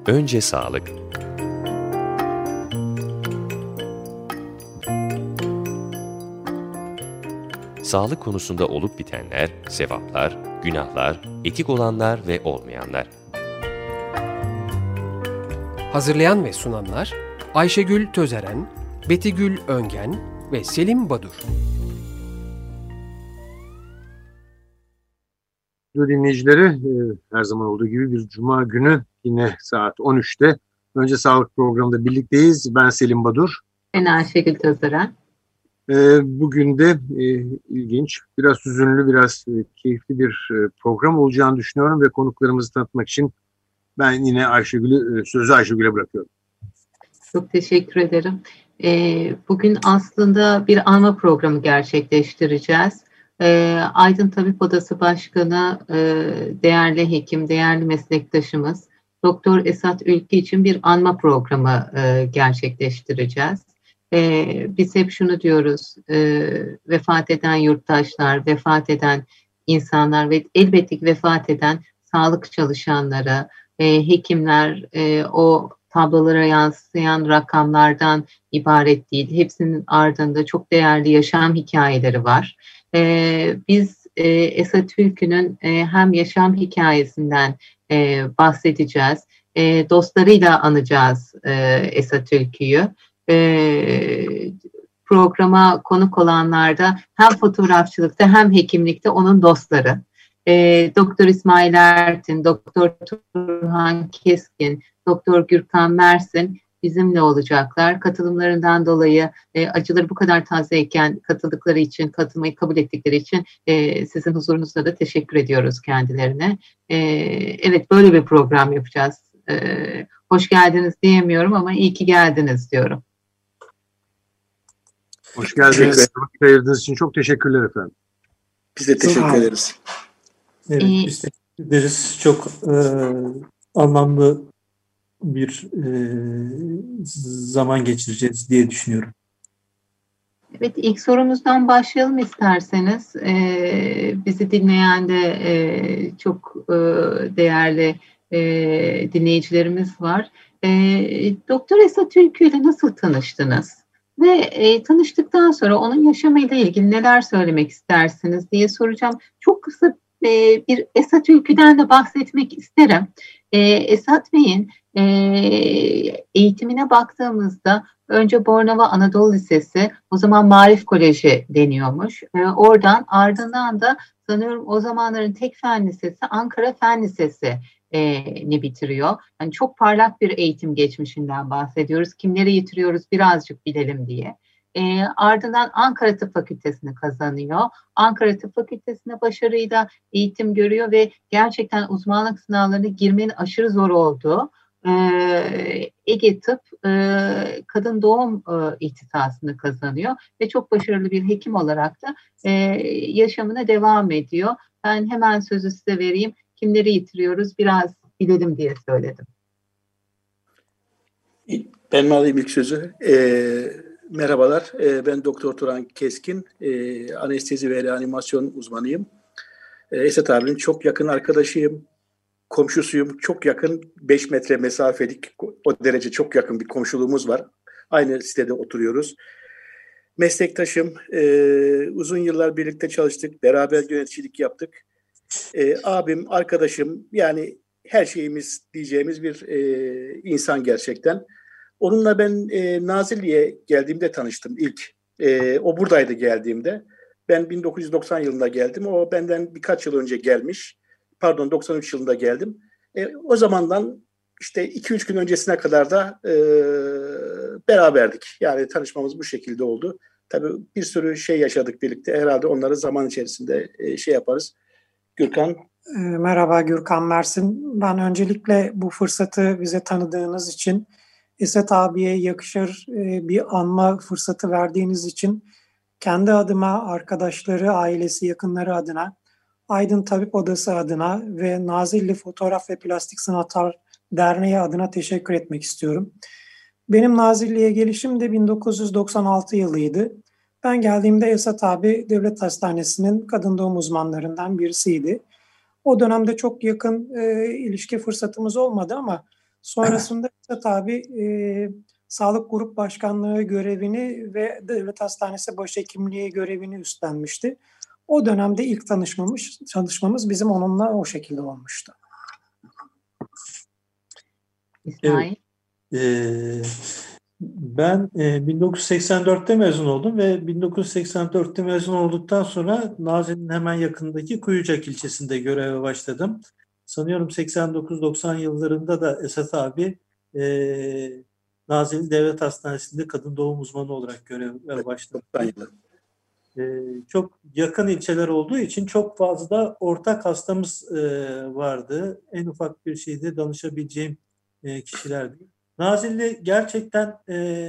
Önce sağlık. Sağlık konusunda olup bitenler, sevaplar, günahlar, etik olanlar ve olmayanlar. Hazırlayan ve sunanlar Ayşegül Tözeren, Betigül Öngen ve Selim Badur. Dinleyicileri, her zaman olduğu gibi bir cuma günü yine saat 13'te Önce Sağlık programında birlikteyiz. Ben Selim Badur. Ben Ayşegül Tözeren. Bugün de ilginç, biraz hüzünlü, biraz keyifli bir program olacağını düşünüyorum ve konuklarımızı tanıtmak için ben yine sözü Ayşegül'e bırakıyorum. Çok teşekkür ederim. Bugün aslında bir anma programı gerçekleştireceğiz. Aydın Tabip Odası Başkanı, değerli hekim, değerli meslektaşımız Doktor Esat Ülkü için bir anma programı gerçekleştireceğiz. Biz hep şunu diyoruz, vefat eden yurttaşlar, vefat eden insanlar ve elbette vefat eden sağlık çalışanları, hekimler, o tablolara yansıyan rakamlardan ibaret değil. Hepsinin ardında çok değerli yaşam hikayeleri var. Biz Esat Ülkü'nün hem yaşam hikayesinden bahsedeceğiz, dostlarıyla anacağız Esat Ülkü'yü. Programa konuk olanlarda hem fotoğrafçılıkta hem hekimlikte onun dostları. Doktor İsmail Ertin, Doktor Turhan Keskin, Doktor Gürkan Mersin bizimle olacaklar. Katılımlarından dolayı acıları bu kadar tazeyken katıldıkları için, katılmayı kabul ettikleri için sizin huzurunuzda da teşekkür ediyoruz kendilerine. Evet, böyle bir program yapacağız. Hoş geldiniz diyemiyorum ama iyi ki geldiniz diyorum. Hoş geldiniz. Vakit ayırdığınız için çok teşekkürler efendim. Biz de teşekkür ederiz. Evet, biz teşekkür ederiz. Çok anlamlı bir zaman geçireceğiz diye düşünüyorum. Evet, ilk sorumuzdan başlayalım isterseniz. Bizi dinleyen de çok değerli dinleyicilerimiz var. Doktor Esat Ülkü ile nasıl tanıştınız? Ve tanıştıktan sonra onun yaşamıyla ilgili neler söylemek istersiniz diye soracağım. Çok kısa bir Esat Ülkü'den de bahsetmek isterim. Esat Bey'in eğitimine baktığımızda önce Bornova Anadolu Lisesi, o zaman Maarif Koleji deniyormuş. Oradan ardından da sanıyorum o zamanların tek fen lisesi Ankara Fen Lisesi ni bitiriyor. Yani çok parlak bir eğitim geçmişinden bahsediyoruz. Kimleri yitiriyoruz birazcık bilelim diye. Ardından Ankara Tıp Fakültesini kazanıyor. Ankara Tıp Fakültesine başarıyla eğitim görüyor ve gerçekten uzmanlık sınavlarına girmenin aşırı zor olduğu Ege Tıp Kadın Doğum ihtisasını kazanıyor ve çok başarılı bir hekim olarak da yaşamına devam ediyor. Ben hemen sözü size vereyim. Kimleri yitiriyoruz biraz bilelim diye söyledim. Ben mi alayım ilk sözü? Merhabalar, ben Doktor Turhan Keskin, anestezi ve reanimasyon uzmanıyım. Esat abinin çok yakın arkadaşıyım, komşusuyum, çok yakın, 5 metre mesafelik, o derece çok yakın bir komşuluğumuz var. Aynı sitede oturuyoruz. Meslektaşım, uzun yıllar birlikte çalıştık, beraber yöneticilik yaptık. Abim, arkadaşım, yani her şeyimiz diyeceğimiz bir insan gerçekten. Onunla ben Nazilli'ye geldiğimde tanıştım ilk. O buradaydı geldiğimde. Ben 1990 yılında geldim. O benden birkaç yıl önce gelmiş. Pardon, 93 yılında geldim. O zamandan işte 2-3 gün öncesine kadar da beraberdik. Yani tanışmamız bu şekilde oldu. Tabii bir sürü şey yaşadık birlikte. Herhalde onları zaman içerisinde şey yaparız. Gürkan. Merhaba, Gürkan Mersin. Ben öncelikle bu fırsatı bize tanıdığınız için, Esat abiye yakışır bir anma fırsatı verdiğiniz için kendi adıma, arkadaşları, ailesi, yakınları adına, Aydın Tabip Odası adına ve Nazilli Fotoğraf ve Plastik Sanatlar Derneği adına teşekkür etmek istiyorum. Benim Nazilli'ye gelişim de 1996 yılıydı. Ben geldiğimde Esat abi Devlet Hastanesi'nin kadın doğum uzmanlarından birisiydi. O dönemde çok yakın ilişki fırsatımız olmadı ama Sonrasında Esat abi Sağlık Grup Başkanlığı görevini ve Devlet Hastanesi Başhekimliği görevini üstlenmişti. O dönemde ilk çalışmamız bizim onunla o şekilde olmuştu. İsmail? Evet. Ben 1984'te mezun oldum ve 1984'te mezun olduktan sonra Nazilli'nin hemen yakındaki Kuyucak ilçesinde göreve başladım. Sanıyorum 89-90 yıllarında da Esat abi Nazilli Devlet Hastanesi'nde kadın doğum uzmanı olarak göreve başladı. Çok yakın ilçeler olduğu için çok fazla ortak hastamız vardı. En ufak bir şeyde danışabileceğim kişilerdi. Nazilli gerçekten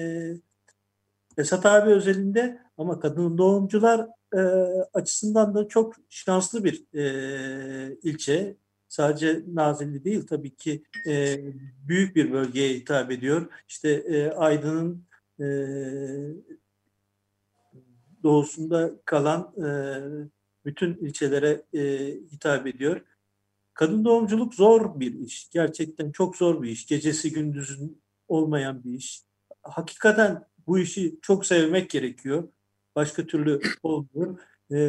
Esat abi özelinde ama kadın doğumcular açısından da çok şanslı bir ilçe. Sadece Nazilli değil tabii ki büyük bir bölgeye hitap ediyor. İşte Aydın'ın doğusunda kalan bütün ilçelere hitap ediyor. Kadın doğumculuk zor bir iş. Gerçekten çok zor bir iş. Gecesi gündüzün olmayan bir iş. Hakikaten bu işi çok sevmek gerekiyor. Başka türlü olmuyor.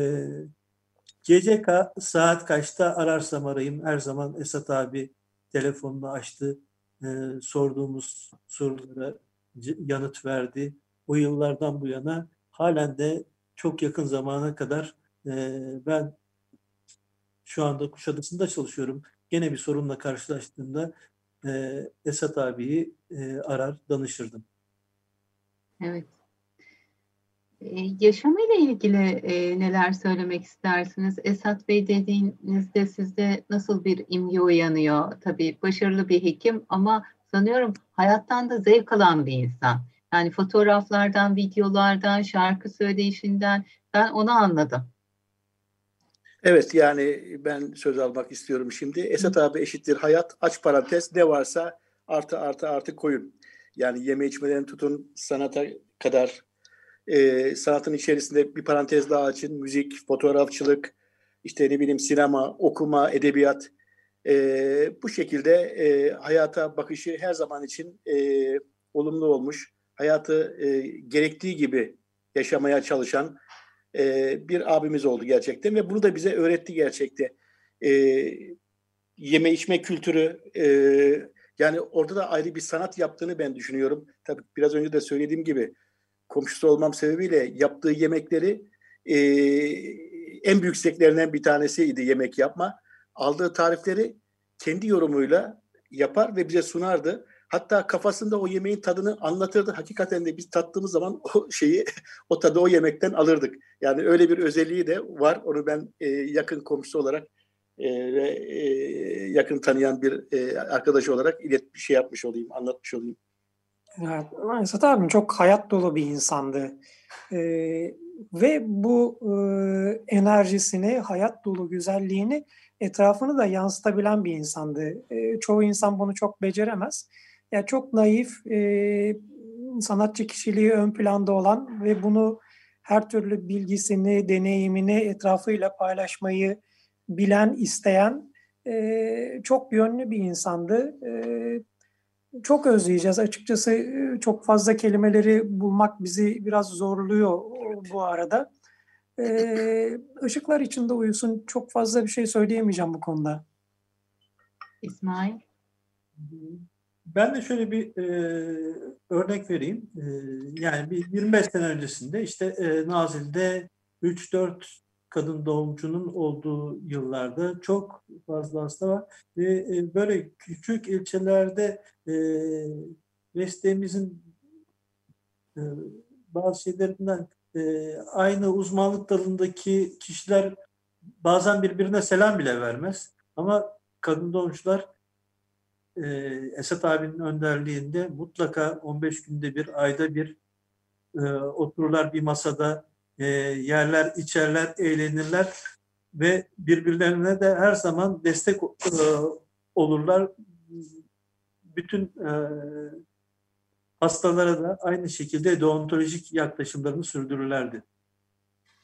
Gece saat kaçta ararsam arayayım her zaman Esat abi telefonunu açtı. Sorduğumuz sorulara yanıt verdi. O yıllardan bu yana halen de çok yakın zamana kadar ben şu anda Kuşadası'nda çalışıyorum. Gene bir sorunla karşılaştığımda Esat abiyi arar, danışırdım. Evet. Yaşamıyla ilgili neler söylemek istersiniz? Esat Bey dediğinizde sizde nasıl bir imge uyanıyor? Tabii başarılı bir hekim ama sanıyorum hayattan da zevk alan bir insan. Yani fotoğraflardan, videolardan, şarkı söyleyişinden ben onu anladım. Evet, yani ben söz almak istiyorum şimdi. Esat abi eşittir hayat, aç parantez, ne varsa artı koyun. Yani yeme içmeden tutun sanata kadar, sanatın içerisinde bir parantez daha açın. Müzik, fotoğrafçılık, işte ne bileyim sinema, okuma, edebiyat. Bu şekilde hayata bakışı her zaman için olumlu olmuş. Hayatı gerektiği gibi yaşamaya çalışan bir abimiz oldu gerçekten ve bunu da bize öğretti gerçekten. Yeme içme kültürü, yani orada da ayrı bir sanat yaptığını ben düşünüyorum. Tabii biraz önce de söylediğim gibi komşusu olmam sebebiyle yaptığı yemekleri en büyük zevklerinden bir tanesiydi yemek yapma. Aldığı tarifleri kendi yorumuyla yapar ve bize sunardı. Hatta kafasında o yemeğin tadını anlatırdı. Hakikaten de biz tattığımız zaman o tadı o yemekten alırdık. Yani öyle bir özelliği de var. Onu ben yakın komşusu olarak ve yakın tanıyan bir arkadaş olarak anlatmış olayım. Evet, Esat abim çok hayat dolu bir insandı. Ve bu enerjisini, hayat dolu güzelliğini etrafını da yansıtabilen bir insandı. Çoğu insan bunu çok beceremez. Ya çok naif, sanatçı kişiliği ön planda olan ve bunu her türlü bilgisini, deneyimini etrafıyla paylaşmayı bilen, isteyen çok yönlü bir insandı. Çok özleyeceğiz. Açıkçası çok fazla kelimeleri bulmak bizi biraz zorluyor bu arada. Işıklar içinde uyusun. Çok fazla bir şey söyleyemeyeceğim bu konuda. İsmail? Ben de şöyle bir örnek vereyim. Yani bir 25 sene öncesinde işte Nazilli'de 3-4 kadın doğumcunun olduğu yıllarda çok fazla hasta var. Ve böyle küçük ilçelerde mesleğimizin bazı şeylerinden aynı uzmanlık dalındaki kişiler bazen birbirine selam bile vermez. Ama kadın doğumcular Esat abinin önderliğinde mutlaka 15 günde bir, ayda bir otururlar bir masada, yerler, içerler, eğlenirler ve birbirlerine de her zaman destek olurlar. Bütün hastalara da aynı şekilde deontolojik yaklaşımlarını sürdürürlerdi.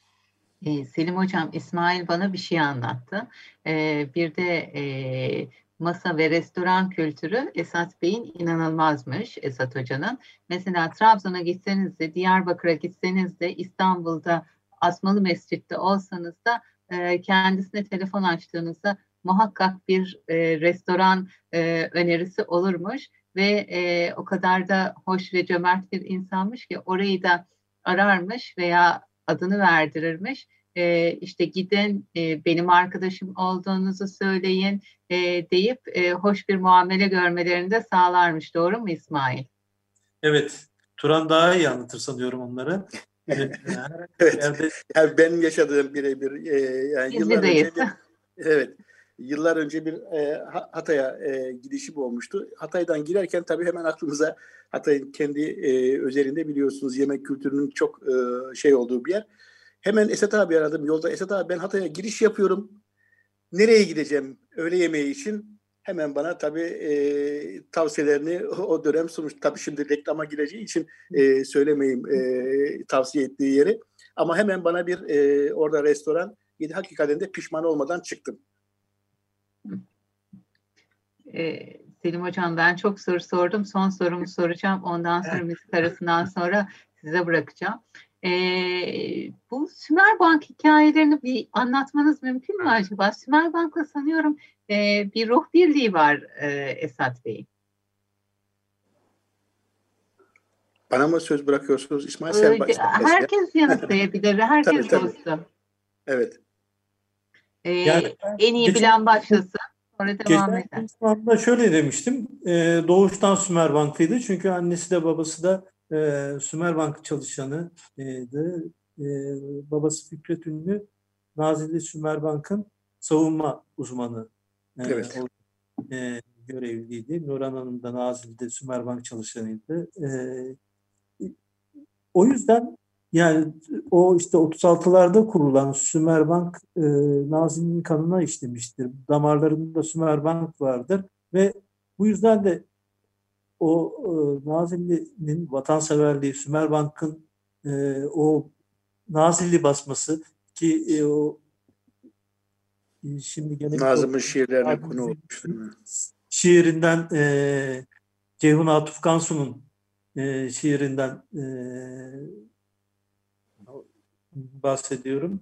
Selim Hocam, İsmail bana bir şey anlattı. Bir de masa ve restoran kültürü Esat Bey'in inanılmazmış, Esat Hoca'nın. Mesela Trabzon'a gitseniz de, Diyarbakır'a gitseniz de, İstanbul'da Asmalı Mescid'de olsanız da kendisine telefon açtığınızda muhakkak bir restoran önerisi olurmuş ve o kadar da hoş ve cömert bir insanmış ki orayı da ararmış veya adını verdirirmiş. İşte gidin, benim arkadaşım olduğunuzu söyleyin deyip hoş bir muamele görmelerini de sağlarmış. Doğru mu İsmail? Evet. Turan daha iyi anlatır sanıyorum onları. Evet. Evet. Yani benim yaşadığım birebir yani yıllar önce yıllar önce bir Hatay'a gidişim olmuştu. Hatay'dan girerken tabii hemen aklımıza Hatay'ın kendi özelinde biliyorsunuz yemek kültürünün çok şey olduğu bir yer. Hemen Esat abi aradım yolda. Esat abi ben Hatay'a giriş yapıyorum. Nereye gideceğim öğle yemeği için? Hemen bana tabii tavsiyelerini o dönem sunmuş. Tabii şimdi reklama gireceği için söylemeyeyim tavsiye ettiği yeri. Ama hemen bana bir orada restoran yedi. Hakikaten de pişman olmadan çıktım. Selim Hocam ben çok soru sordum. Son sorumu soracağım. Ondan sonra müzik arasından sonra size bırakacağım. Bu Sümerbank hikayelerini bir anlatmanız mümkün mü acaba? Sümerbank'la sanıyorum bir ruh birliği var Esat Bey. Bana mı söz bırakıyorsunuz İsmail? Sen herkes yanıtlayabilir. Herkes dostu. Evet. Yani en iyi bilen başlasın. Sonra devam eder. Şöyle demiştim. Doğuştan Sümerbank'lıydı. Çünkü annesi de babası da Sümerbank çalışanıydı. Babası Fikret Ünlü, Nazilli Sümerbank'ın savunma uzmanı görevliydi. Nurhan Hanım da Nazilli'de Sümerbank çalışanıydı. O yüzden yani o işte 36'larda kurulan Sümerbank Nazilli'nin kanına işlemiştir. Damarlarında Sümerbank vardır ve bu yüzden de o Nazilli'nin vatanseverliği, Sümerbank'ın o Nazilli basması ki o şimdi gene Nazım'ın şiirlerine konu olmuştur. Şiirinden Ceyhun Atıf Kansu'nun şiirinden bahsediyorum.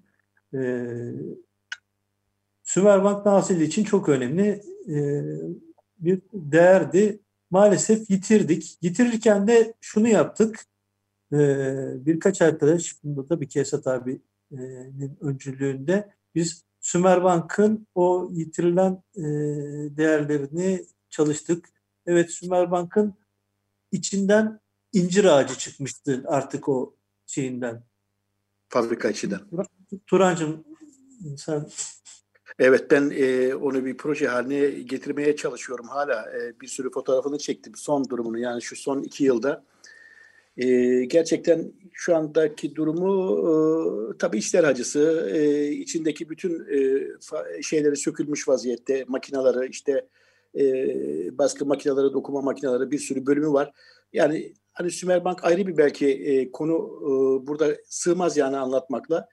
Sümerbank Nazilli için çok önemli bir değerdi. Maalesef yitirdik. Yitirirken de şunu yaptık. Birkaç arkadaş, bunda tabii ki Esat abinin öncülüğünde biz Sümerbank'ın o yitirilen değerlerini çalıştık. Evet, Sümerbank'ın içinden incir ağacı çıkmıştı artık o şeyinden. Fabrika içinden. Turancığım sen... Evet, ben onu bir proje haline getirmeye çalışıyorum hala. Bir sürü fotoğrafını çektim son durumunu, yani şu son 2 yılda. Gerçekten şu andaki durumu tabii içler acısı. İçindeki bütün şeyleri sökülmüş vaziyette. Makineleri, işte baskı makineleri, dokuma makineleri, bir sürü bölümü var. Yani hani Sümerbank ayrı bir belki konu burada sığmaz yani anlatmakla.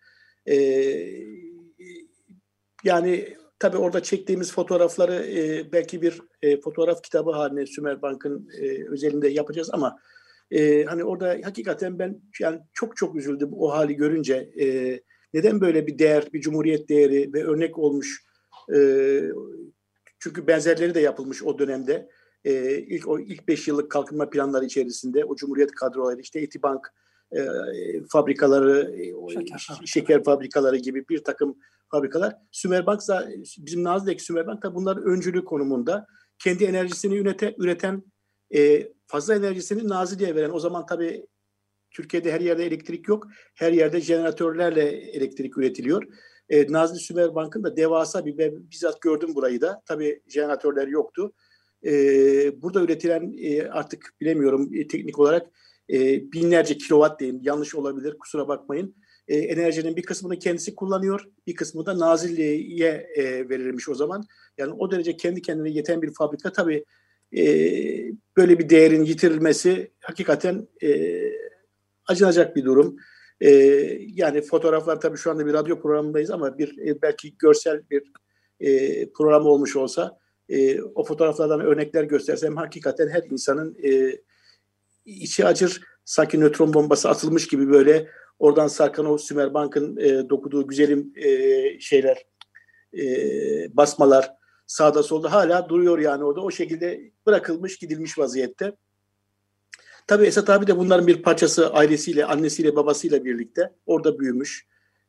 Yani tabii orada çektiğimiz fotoğrafları belki bir fotoğraf kitabı haline Sümerbank'ın özelinde yapacağız ama hani orada hakikaten ben yani çok üzüldüm o hali görünce. Neden böyle bir değer, bir cumhuriyet değeri ve örnek olmuş, çünkü benzerleri de yapılmış o dönemde. İlk 5 yıllık kalkınma planları içerisinde o cumhuriyet kadroları, işte Etibank fabrikaları, şeker fabrikaları gibi bir takım fabrikalar. Sümerbank, bizim Nazilli'deki Sümerbank da bunların öncülü konumunda. Kendi enerjisini üreten, fazla enerjisini Nazilli'ye veren. O zaman tabii Türkiye'de her yerde elektrik yok. Her yerde jeneratörlerle elektrik üretiliyor. Nazilli Sümerbank'ın da devasa bizzat gördüm burayı da. Tabii jeneratörler yoktu. Burada üretilen artık bilemiyorum teknik olarak binlerce kilowatt diyeyim, yanlış olabilir, kusura bakmayın. Enerjinin bir kısmını kendisi kullanıyor, bir kısmı da Nazilli'ye verilmiş o zaman. Yani o derece kendi kendine yeten bir fabrika. Tabii böyle bir değerin yitirilmesi hakikaten acınacak bir durum. Yani fotoğraflar, tabii şu anda bir radyo programındayız ama bir belki görsel bir program olmuş olsa o fotoğraflardan örnekler göstersem hakikaten her insanın içi acır, sanki nötron bombası atılmış gibi böyle oradan sarkan o Sümerbank'ın dokuduğu güzelim şeyler, basmalar sağda solda hala duruyor yani orada. O şekilde bırakılmış, gidilmiş vaziyette. Tabii Esat abi de bunların bir parçası, ailesiyle, annesiyle, babasıyla birlikte orada büyümüş.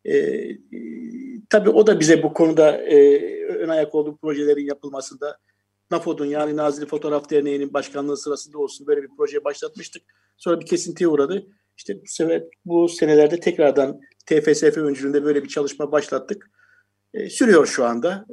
Tabii o da bize bu konuda ön ayak olduğu projelerin yapılmasında, NAFOD'un yani Nazilli Fotoğraf Derneği'nin başkanlığı sırasında olsun böyle bir proje başlatmıştık. Sonra bir kesintiye uğradı. İşte bu senelerde tekrardan TFSF öncülüğünde böyle bir çalışma başlattık. Sürüyor şu anda.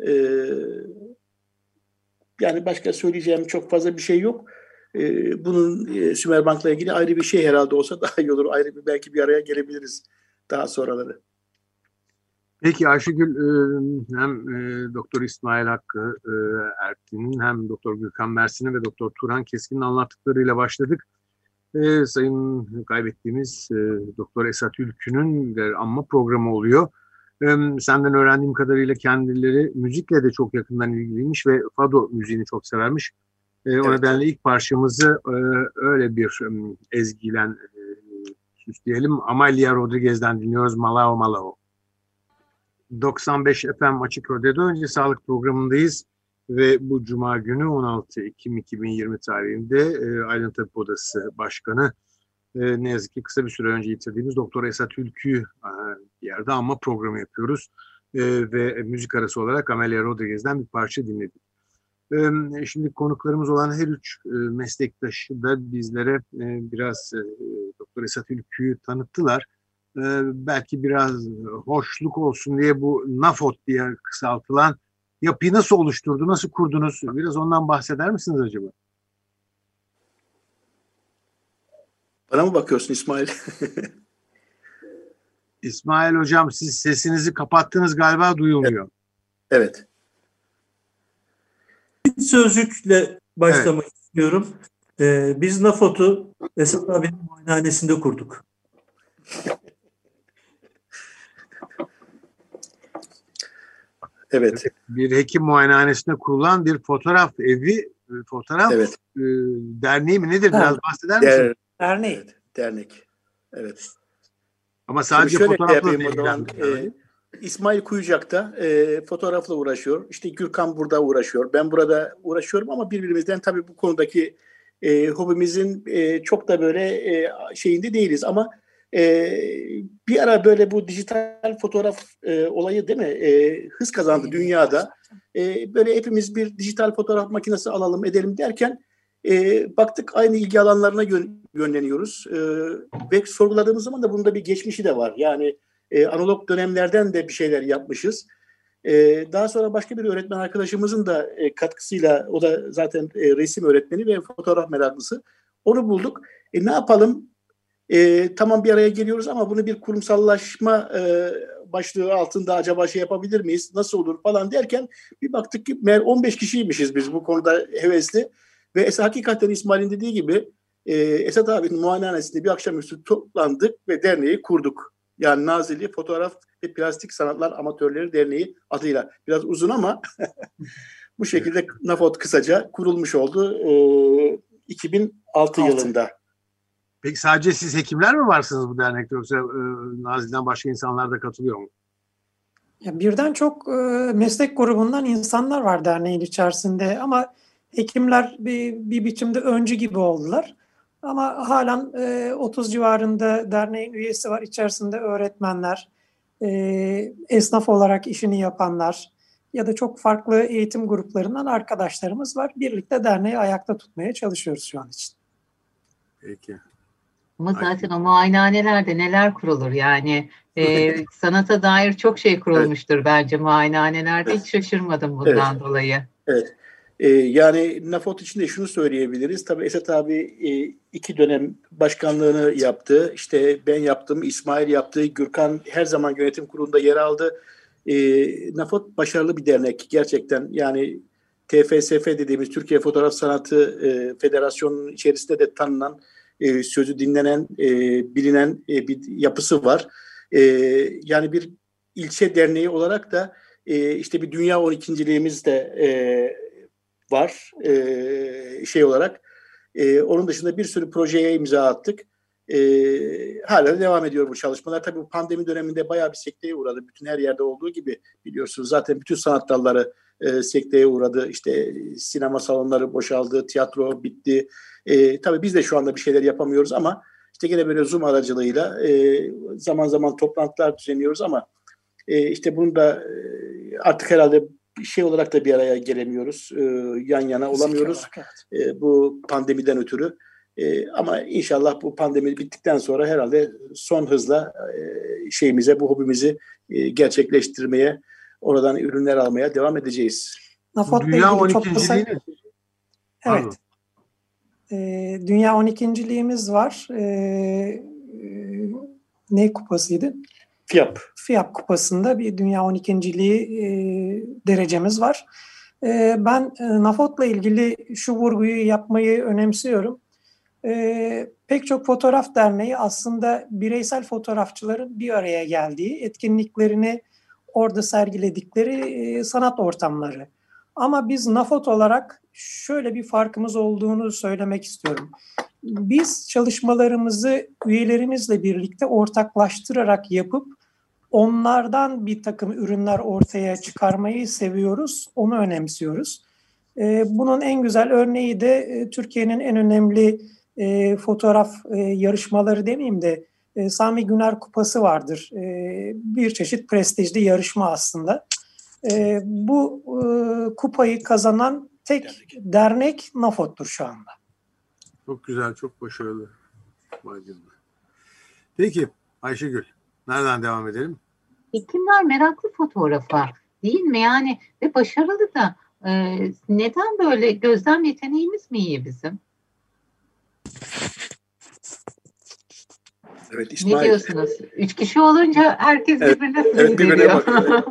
Yani başka söyleyeceğim çok fazla bir şey yok. Bunun Sümerbank'la ilgili ayrı bir şey herhalde olsa daha iyi olur. Ayrı bir belki bir araya gelebiliriz daha sonraları. Peki Ayşegül, hem Doktor İsmail Hakkı Erkin'in hem Doktor Gürkan Mersin'in ve Doktor Turan Keskin'in anlattıklarıyla başladık. Sayın kaybettiğimiz Doktor Esat Ülkü'nün anma programı oluyor. Senden öğrendiğim kadarıyla kendileri müzikle de çok yakından ilgiliymiş ve fado müziğini çok severmiş. Evet. O nedenle ilk parçamızı öyle bir ezgiyle süsleyelim. Amalia Rodriguez'den dinliyoruz, Malao Malao. 95 FM Açık Radyo'da önce sağlık programındayız ve bu Cuma günü 16 Ekim 2020 tarihinde Aydın Tabip Odası Başkanı ne yazık ki kısa bir süre önce yitirdiğimiz Doktor Esat Ülkü'yü bir yerde anma programı yapıyoruz ve müzik arası olarak Amalia Rodriguez'den bir parça dinledik. Şimdi konuklarımız olan her üç meslektaşı da bizlere biraz Doktor Esat Ülkü'yü tanıttılar. Belki biraz hoşluk olsun diye bu NAFOD diye kısaltılan yapıyı nasıl oluşturdu, nasıl kurdunuz? Biraz ondan bahseder misiniz acaba? Bana mı bakıyorsun İsmail? İsmail Hocam, siz sesinizi kapattınız galiba, duyulmuyor. Evet. Bir sözcükle başlamak istiyorum. Biz NAFOD'u Esat abinin muayenehanesinde kurduk. Evet. Bir hekim muayenehanesinde kurulan bir fotoğraf evi, fotoğraf derneği mi nedir? Biraz bahseder misiniz? Derneği. Evet, dernek. Evet. Ama sadece fotoğrafla ilgilen. İsmail Kuyucak'ta fotoğrafla uğraşıyor. İşte Gürkan burada uğraşıyor. Ben burada uğraşıyorum ama birbirimizden tabii bu konudaki hobimizin çok da böyle şeyinde değiliz ama bir ara böyle bu dijital fotoğraf olayı değil mi? Hız kazandı dünyada. Böyle hepimiz bir dijital fotoğraf makinesi alalım edelim derken baktık aynı ilgi alanlarına yönleniyoruz. Ve sorguladığımız zaman da bunda bir geçmişi de var. Yani analog dönemlerden de bir şeyler yapmışız. Daha sonra başka bir öğretmen arkadaşımızın da katkısıyla, o da zaten resim öğretmeni ve fotoğraf meraklısı. Onu bulduk. Ne yapalım? Tamam bir araya geliyoruz ama bunu bir kurumsallaşma başlığı altında acaba şey yapabilir miyiz? Nasıl olur falan derken bir baktık ki meğer 15 kişiymişiz biz bu konuda hevesli. Ve hakikaten İsmail'in dediği gibi Esat abinin muayenehanesinde bir akşamüstü toplandık ve derneği kurduk. Yani Nazilli Fotoğraf ve Plastik Sanatlar Amatörleri Derneği adıyla. Biraz uzun ama bu şekilde NAFOD kısaca kurulmuş oldu 2006 yılında. Peki sadece siz hekimler mi varsınız bu dernekte, yoksa Nazilli'den başka insanlar da katılıyor mu? Ya birden çok meslek grubundan insanlar var derneğin içerisinde ama hekimler bir biçimde öncü gibi oldular. Ama halen 30 civarında derneğin üyesi var. İçerisinde öğretmenler, esnaf olarak işini yapanlar ya da çok farklı eğitim gruplarından arkadaşlarımız var. Birlikte derneği ayakta tutmaya çalışıyoruz şu an için. Peki. Ama zaten o muayenehanelerde neler kurulur yani sanata dair çok şey kurulmuştur bence muayenehanelerde. Hiç şaşırmadım bundan dolayı. Evet. Yani NAFOD için de şunu söyleyebiliriz. Tabii Esat abi 2 dönem başkanlığını yaptı. İşte ben yaptım, İsmail yaptı, Gürkan her zaman yönetim kurulunda yer aldı. NAFOD başarılı bir dernek gerçekten. Yani TFSF dediğimiz Türkiye Fotoğraf Sanatı Federasyonu'nun içerisinde de tanınan, sözü dinlenen, bilinen bir yapısı var. Yani bir ilçe derneği olarak da işte bir dünya 12.liğimiz de var şey olarak. Onun dışında bir sürü projeye imza attık. Hala devam ediyor bu çalışmalar. Tabii bu pandemi döneminde bayağı bir sekteye uğradı. Bütün her yerde olduğu gibi biliyorsunuz. Zaten bütün sanat dalları sekteye uğradı. İşte sinema salonları boşaldı, tiyatro bitti. Tabii biz de şu anda bir şeyler yapamıyoruz ama işte gene böyle Zoom aracılığıyla zaman zaman toplantılar düzenliyoruz ama işte bunu da artık herhalde şey olarak da bir araya gelemiyoruz. Yan yana olamıyoruz. Bu pandemiden ötürü. Ama inşallah bu pandemi bittikten sonra herhalde son hızla şeyimize, bu hobimizi gerçekleştirmeye, oradan ürünler almaya devam edeceğiz. Dünya 12.liği Evet. Dünya 12.liğimiz var. Ne kupasıydı? FIAP kupasında bir Dünya 12.liği derecemiz var. Ben NAFOT'la ilgili şu vurguyu yapmayı önemsiyorum. Pek çok fotoğraf derneği aslında bireysel fotoğrafçıların bir araya geldiği, etkinliklerini orada sergiledikleri sanat ortamları. Ama biz NAFOT olarak şöyle bir farkımız olduğunu söylemek istiyorum. Biz çalışmalarımızı üyelerimizle birlikte ortaklaştırarak yapıp onlardan bir takım ürünler ortaya çıkarmayı seviyoruz, onu önemsiyoruz. Bunun en güzel örneği de Türkiye'nin en önemli fotoğraf yarışmaları demeyeyim de Sami Güner Kupası vardır. Bir çeşit prestijli yarışma aslında. Bu kupayı kazanan tek dernek NAFOT'tur şu anda. Çok güzel, çok başarılı. Peki Ayşegül, nereden devam edelim? Hekimler meraklı fotoğrafa değil mi? Yani ve başarılı da. Neden böyle? Gözlem yeteneğimiz mi iyi bizim? Evet, İsmail. Ne diyorsunuz? 3 kişi olunca herkes birbirine birbirine bakıyor.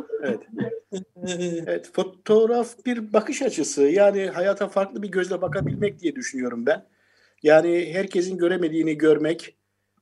Evet, fotoğraf bir bakış açısı. Yani hayata farklı bir gözle bakabilmek diye düşünüyorum ben. Yani herkesin göremediğini görmek,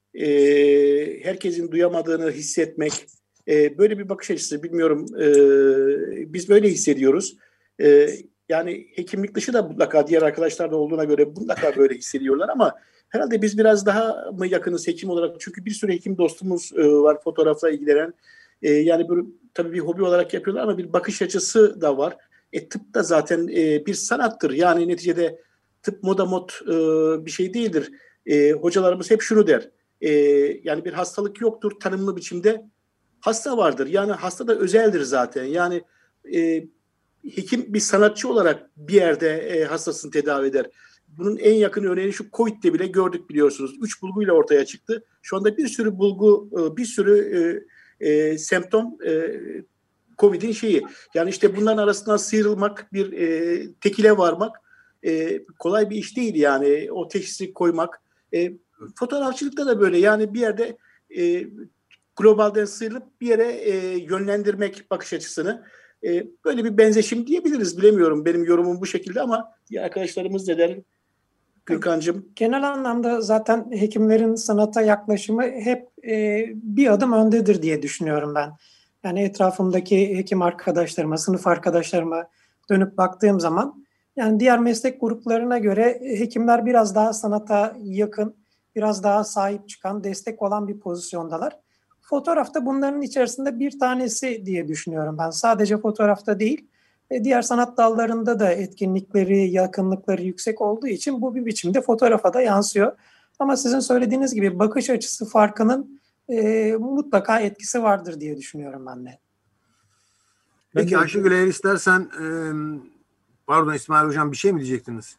herkesin duyamadığını hissetmek, böyle bir bakış açısı. Bilmiyorum, biz böyle hissediyoruz. Yani hekimlik dışı da mutlaka diğer arkadaşlar da olduğuna göre mutlaka böyle hissediyorlar ama herhalde biz biraz daha mı yakınız hekim olarak? Çünkü bir sürü hekim dostumuz var fotoğrafla ilgilenen. Yani böyle tabii bir hobi olarak yapıyorlar ama bir bakış açısı da var. Tıp da zaten bir sanattır. Yani neticede tıp moda bir şey değildir. Hocalarımız hep şunu der. Yani bir hastalık yoktur tanımlı biçimde. Hasta vardır. Yani hasta da özeldir zaten. Yani hekim bir sanatçı olarak bir yerde hastasını tedavi eder. Bunun en yakın örneğini şu COVID'de bile gördük biliyorsunuz. 3 bulguyla ortaya çıktı. Şu anda bir sürü bulgu, bir sürü semptom COVID'in şeyi. Yani işte bunların arasından sıyrılmak, bir tekile varmak kolay bir iş değil yani. O teşhisi koymak. Fotoğrafçılıkta da böyle yani bir yerde globalden sıyrılıp bir yere yönlendirmek bakış açısını. Böyle bir benzeşim diyebiliriz. Bilemiyorum benim yorumum bu şekilde ama arkadaşlarımız ne der? Gürkan'cığım. Genel anlamda zaten hekimlerin sanata yaklaşımı hep bir adım öndedir diye düşünüyorum ben. Yani etrafımdaki hekim arkadaşlarıma, sınıf arkadaşlarıma dönüp baktığım zaman yani diğer meslek gruplarına göre hekimler biraz daha sanata yakın, biraz daha sahip çıkan, destek olan bir pozisyondalar. Fotoğrafta bunların içerisinde bir tanesi diye düşünüyorum ben. Sadece fotoğrafta değil, diğer sanat dallarında da etkinlikleri, yakınlıkları yüksek olduğu için bu bir biçimde fotoğrafa da yansıyor. Ama sizin söylediğiniz gibi bakış açısı farkının mutlaka etkisi vardır diye düşünüyorum ben de. Peki Ayşegül eğer istersen, pardon İsmail Hocam bir şey mi diyecektiniz?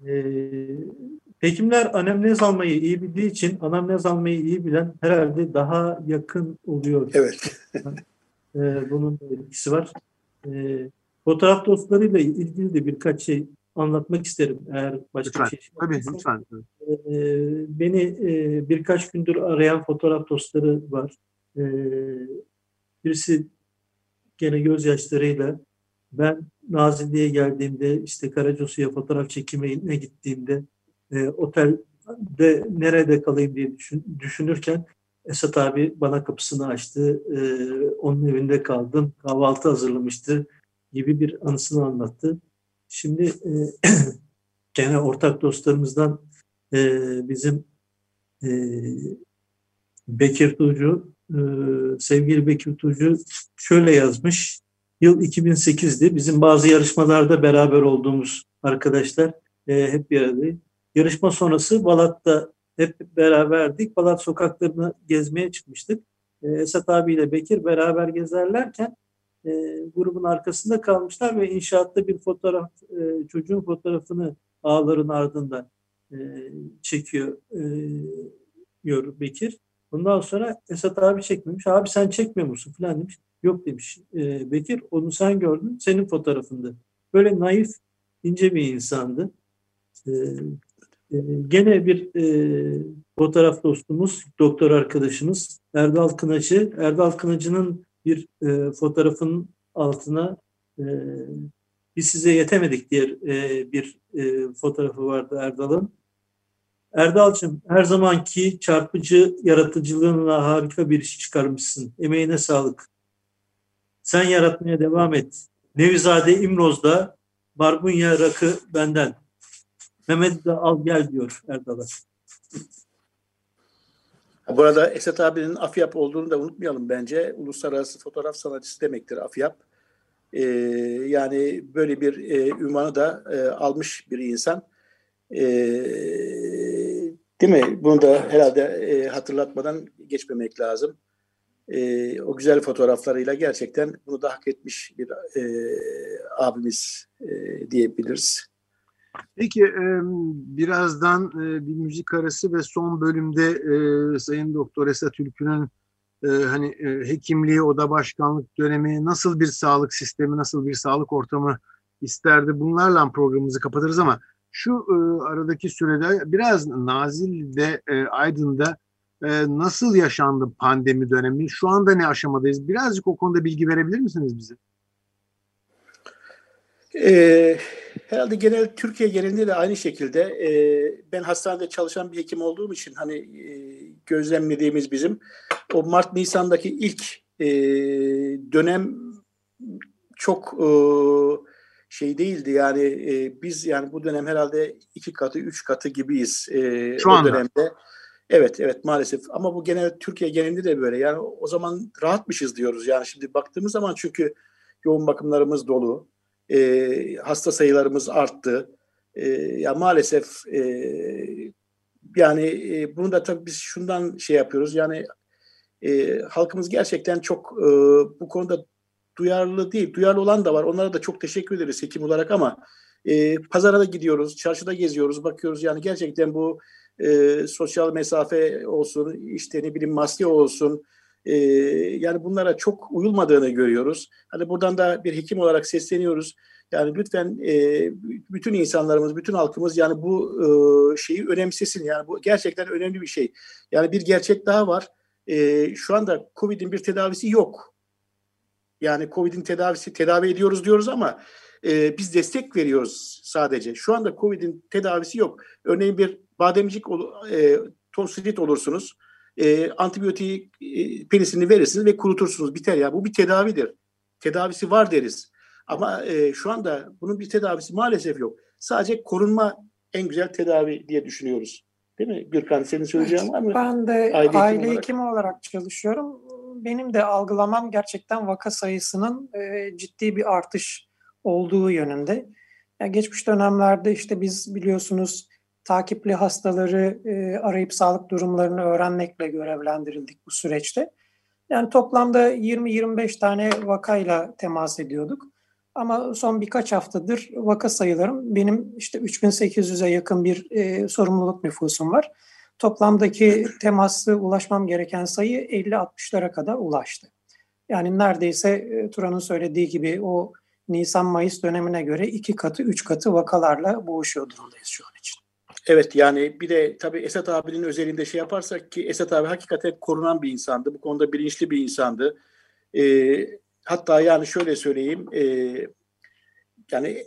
Hekimler anamnez almayı iyi bildiği için anamnez almayı iyi bilen herhalde daha yakın oluyor. Evet. Bunun etkisi var. Fotoğraf dostlarıyla ilgili de birkaç şey anlatmak isterim. Eğer başka lütfen, bir şey tabii lütfen. Beni birkaç gündür arayan fotoğraf dostları var. Birisi gene gözyaşlarıyla ben Nazilli'ye geldiğimde işte Karacasu'ya fotoğraf çekimine gittiğimde otelde nerede kalayım diye düşünürken Esat abi bana kapısını açtı. Onun evinde kaldım. Kahvaltı hazırlamıştı gibi bir anısını anlattı. Şimdi gene ortak dostlarımızdan bizim Bekir Tuğcu, sevgili Bekir Tuğcu şöyle yazmış. Yıl 2008'di. Bizim bazı yarışmalarda beraber olduğumuz arkadaşlar hep bir aradayız. Yarışma sonrası Balat'ta hep beraberdik. Balat sokaklarını gezmeye çıkmıştık. Esat abiyle Bekir beraber gezerlerken grubun arkasında kalmışlar ve inşaatta bir fotoğraf, çocuğun fotoğrafını ağların ardında çekiyor Bekir. Ondan sonra Esat abi çekmemiş. Abi sen çekmiyor musun falan demiş. Yok demiş Bekir. Onu sen gördün. Senin fotoğrafındı. Böyle naif, ince bir insandı. Gene bir fotoğraf dostumuz, doktor arkadaşımız Erdal Kınacı. Erdal Kınacı'nın bir fotoğrafın altına biz size yetemedik diye bir fotoğrafı vardı Erdal'ın. Erdal'cığım her zamanki çarpıcı yaratıcılığınla harika bir iş çıkarmışsın. Emeğine sağlık. Sen yaratmaya devam et. Nevizade İmroz'da barbunya rakı benden. Mehmet'i de al gel diyor Erdal'a. Bu arada Esat abinin AFYAP olduğunu da unutmayalım bence. Uluslararası Fotoğraf Sanatçısı demektir AFYAP. Yani böyle bir ünvanı da almış bir insan. Değil mi? Bunu da herhalde hatırlatmadan geçmemek lazım. O güzel fotoğraflarıyla gerçekten bunu da hak etmiş bir abimiz diyebiliriz. Peki birazdan bir müzik arası ve son bölümde Sayın Doktor Esat Ülkü'nün hekimliği, oda başkanlık dönemi, nasıl bir sağlık sistemi, nasıl bir sağlık ortamı isterdi, bunlarla programımızı kapatırız ama şu aradaki sürede biraz Nazilli'de, Aydın'da nasıl yaşandı pandemi dönemi? Şu anda ne aşamadayız? Birazcık o konuda bilgi verebilir misiniz bize? Herhalde genel Türkiye genelinde de aynı şekilde ben hastanede çalışan bir hekim olduğum için gözlemlediğimiz bizim o Mart-Nisan'daki ilk dönem çok değildi yani biz yani bu dönem herhalde 2 katı 3 katı gibiyiz Şu o anda. dönemde. Evet maalesef ama bu genel Türkiye genelinde de böyle yani o zaman rahatmışız diyoruz yani şimdi baktığımız zaman çünkü yoğun bakımlarımız dolu. Hasta sayılarımız arttı. Ya maalesef bunu da tabii biz şundan yapıyoruz. Yani halkımız gerçekten çok bu konuda duyarlı değil. Duyarlı olan da var. Onlara da çok teşekkür ederiz hekim olarak ama pazara da gidiyoruz, çarşıda geziyoruz, bakıyoruz. Yani gerçekten bu sosyal mesafe olsun, maske olsun. Yani bunlara çok uyulmadığını görüyoruz. Hani buradan da bir hekim olarak sesleniyoruz. Yani lütfen bütün insanlarımız, bütün halkımız yani bu şeyi önemsesin. Yani bu gerçekten önemli bir şey. Yani bir gerçek daha var. Şu anda COVID'in bir tedavisi yok. Yani COVID'in tedavi ediyoruz diyoruz ama biz destek veriyoruz sadece. Şu anda COVID'in tedavisi yok. Örneğin bir bademcik tonsilit olursunuz. Antibiyotik penisilini verirsiniz ve kurutursunuz. Biter ya. Bu bir tedavidir. Tedavisi var deriz. Ama şu anda bunun bir tedavisi maalesef yok. Sadece korunma en güzel tedavi diye düşünüyoruz. Değil mi Gürkan? Senin söyleyeceğin var mı? Ben de aile hekimi olarak çalışıyorum. Benim de algılamam gerçekten vaka sayısının ciddi bir artış olduğu yönünde. Yani geçmiş dönemlerde biz biliyorsunuz takipli hastaları arayıp sağlık durumlarını öğrenmekle görevlendirildik bu süreçte. Yani toplamda 20-25 tane vakayla temas ediyorduk. Ama son birkaç haftadır vaka sayılarım benim 3800'e yakın bir sorumluluk nüfusum var. Toplamdaki temaslı ulaşmam gereken sayı 50-60'lara kadar ulaştı. Yani neredeyse Turan'ın söylediği gibi o Nisan-Mayıs dönemine göre 2 katı 3 katı vakalarla boğuşuyor durumdayız şu an için. Evet yani bir de tabii Esat abinin özelinde yaparsak ki Esat abi hakikaten korunan bir insandı. Bu konuda bilinçli bir insandı. Hatta yani şöyle söyleyeyim yani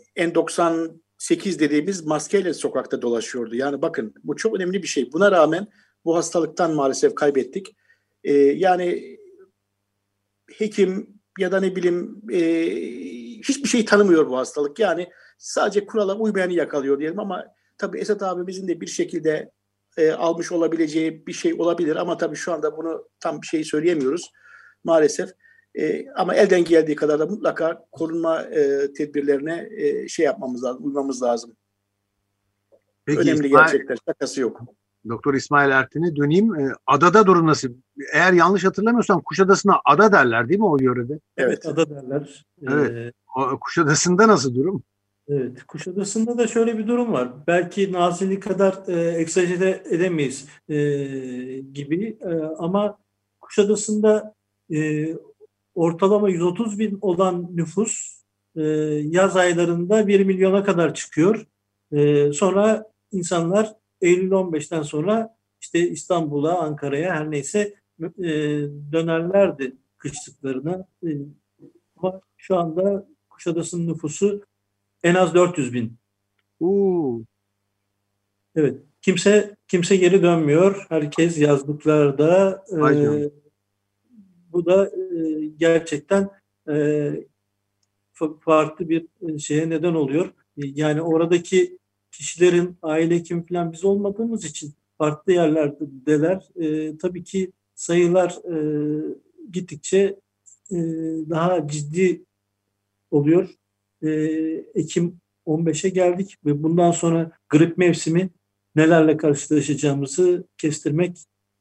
N98 dediğimiz maskeyle sokakta dolaşıyordu. Yani bakın bu çok önemli bir şey. Buna rağmen bu hastalıktan maalesef kaybettik. Yani hekim ya da hiçbir şey tanımıyor bu hastalık. Yani sadece kurala uymayanı yakalıyor diyelim ama tabii Esat abimizin de bir şekilde almış olabileceği bir şey olabilir ama tabii şu anda bunu tam bir şey söyleyemiyoruz maalesef. Ama elden geldiği kadar da mutlaka korunma tedbirlerine şey yapmamız lazım, uymamız lazım. Peki, önemli gerçekten, şakası yok. Doktor İsmail Ertin'e döneyim. Adada durum nasıl? Eğer yanlış hatırlamıyorsam Kuşadası'na ada derler değil mi o yörede? Evet, ada derler. Evet. Kuşadası'nda nasıl durum? Evet, Kuşadası'nda da şöyle bir durum var. Belki Nazilli kadar egzajere edemeyiz gibi ama Kuşadası'nda ortalama 130 bin olan nüfus yaz aylarında 1 milyona kadar çıkıyor. Sonra insanlar Eylül 15'ten sonra işte İstanbul'a, Ankara'ya her neyse dönerlerdi kışlıklarına. Ama şu anda Kuşadası'nın nüfusu en az 400 bin. Evet. Kimse geri dönmüyor. Herkes yazlıklarda. Bu da gerçekten farklı bir şeye neden oluyor. Yani oradaki kişilerin aile hekimi falan biz olmadığımız için farklı yerlerdeler. Tabii ki sayılar gittikçe daha ciddi oluyor. Ekim 15'e geldik ve bundan sonra grip mevsimi nelerle karşılaşacağımızı kestirmek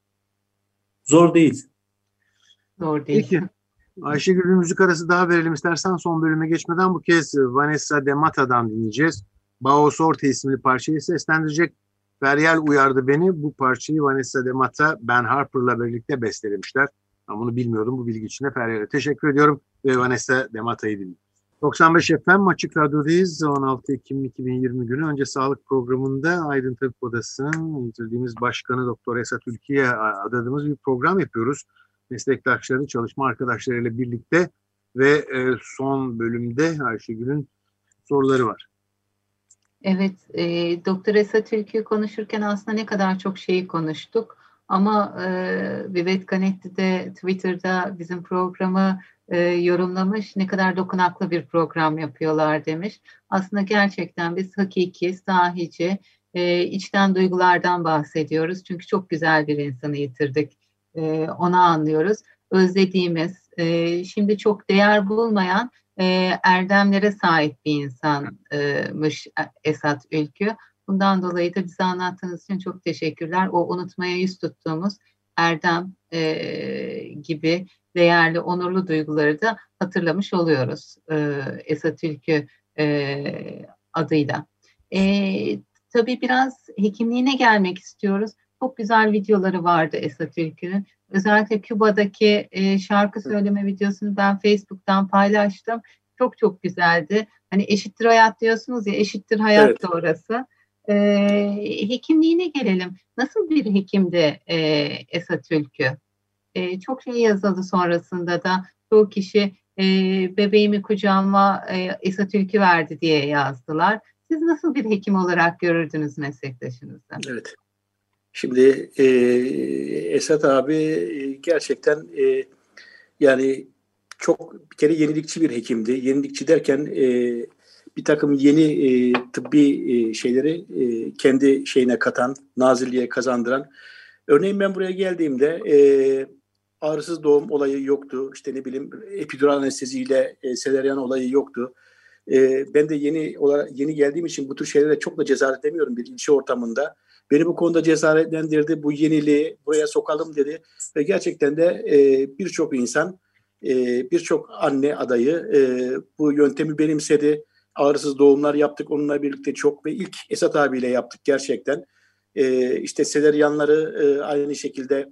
zor değil. Zor değil. Peki. Ayşegül, bir müzik arası daha verelim istersen son bölüme geçmeden. Bu kez Vanessa de Mata'dan dinleyeceğiz. Bao Sorte isimli parçayı seslendirecek. Feryal uyardı beni. Bu parçayı Vanessa de Mata, Ben Harper'la birlikte bestelemişler. Ben bunu bilmiyordum. Bu bilgi için de Feryal'e teşekkür ediyorum. Ve Vanessa de Mata'yı dinliyoruz. 95 FM Açık Radyo'dayız. 16 Ekim 2020 günü önce sağlık programında Aydın Tabip Odası'nın yitirdiğimiz başkanı Doktor Esat Ülkü'ye adadığımız bir program yapıyoruz. Meslektaşları, çalışma arkadaşlarıyla birlikte ve son bölümde Ayşegül'ün soruları var. Evet, Doktor Esat Ülkü konuşurken aslında ne kadar çok şeyi konuştuk. Ama Vivet Canetti de Twitter'da bizim programı yorumlamış. Ne kadar dokunaklı bir program yapıyorlar demiş. Aslında gerçekten biz hakiki, sahici, içten duygulardan bahsediyoruz. Çünkü çok güzel bir insanı yitirdik. Onu anlıyoruz. Özlediğimiz, şimdi çok değer bulmayan erdemlere sahip bir insanmış Esat Ülkü. Bundan dolayı da bize anlattığınız için çok teşekkürler. O unutmaya yüz tuttuğumuz erdem gibi değerli, onurlu duyguları da hatırlamış oluyoruz Esat Ülkü adıyla. Tabii biraz hekimliğine gelmek istiyoruz. Çok güzel videoları vardı Esat Ülkü'nün. Özellikle Küba'daki şarkı söyleme videosunu ben Facebook'tan paylaştım. Çok çok güzeldi. Hani eşittir hayat diyorsunuz ya, eşittir hayat evet. Da orası. Hekimliğine gelelim. Nasıl bir hekimdi Esat Ülkü? Çok şey yazıldı sonrasında da. Çoğu kişi bebeğimi kucağıma Esat Ülkü verdi diye yazdılar. Siz nasıl bir hekim olarak görürdünüz meslektaşınızı? Evet. Şimdi Esat abi gerçekten yani çok bir kere yenilikçi bir hekimdi. Yenilikçi derken bir takım yeni tıbbi şeyleri kendi şeyine katan, Nazilli'ye kazandıran. Örneğin ben buraya geldiğimde ağrısız doğum olayı yoktu. İşte ne bileyim epidural anesteziyle sezaryen olayı yoktu. Ben de yeni geldiğim için bu tür şeylere çok da cesaret edemiyorum bir ilçe ortamında. Beni bu konuda cesaretlendirdi. Bu yeniliği buraya sokalım dedi. Ve gerçekten de birçok insan, birçok anne adayı bu yöntemi benimsedi. Ağrısız doğumlar yaptık onunla birlikte çok ve ilk Esat abiyle yaptık gerçekten. İşte sezaryenleri aynı şekilde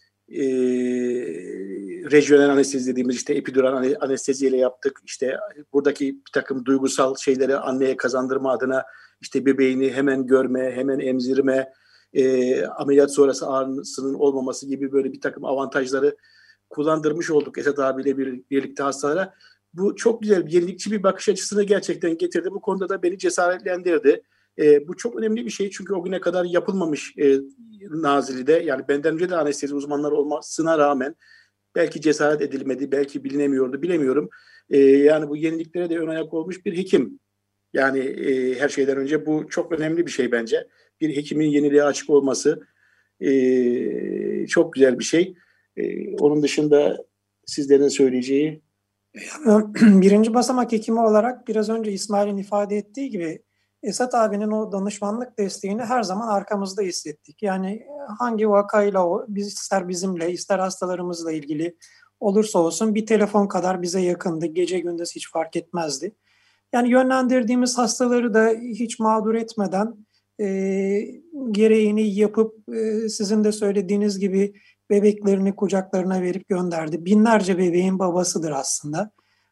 rejyonel anestezi dediğimiz işte epidural anesteziyle yaptık. İşte buradaki bir takım duygusal şeyleri anneye kazandırma adına işte bebeğini hemen görme, hemen emzirme, ameliyat sonrası ağrısının olmaması gibi böyle bir takım avantajları kullandırmış olduk Esat abiyle birlikte hastalara. Bu çok güzel, yenilikçi bir bakış açısını gerçekten getirdi. Bu konuda da beni cesaretlendirdi. Bu çok önemli bir şey çünkü o güne kadar yapılmamış Nazilli'de. Yani benden önce de anestezi uzmanları olmasına rağmen belki cesaret edilmedi, belki bilinemiyordu, bilemiyorum. Yani bu yeniliklere de ön ayak olmuş bir hekim Yani her şeyden önce bu çok önemli bir şey bence. Bir hekimin yeniliğe açık olması çok güzel bir şey. Onun dışında sizlerin söyleyeceği? Birinci basamak hekimi olarak biraz önce İsmail'in ifade ettiği gibi Esat abinin o danışmanlık desteğini her zaman arkamızda hissettik. Yani hangi vakayla ister bizimle ister hastalarımızla ilgili olursa olsun bir telefon kadar bize yakındı. Gece gündüz hiç fark etmezdi. Yani yönlendirdiğimiz hastaları da hiç mağdur etmeden gereğini yapıp sizin de söylediğiniz gibi bebeklerini kucaklarına verip gönderdi. Binlerce bebeğin babasıdır aslında.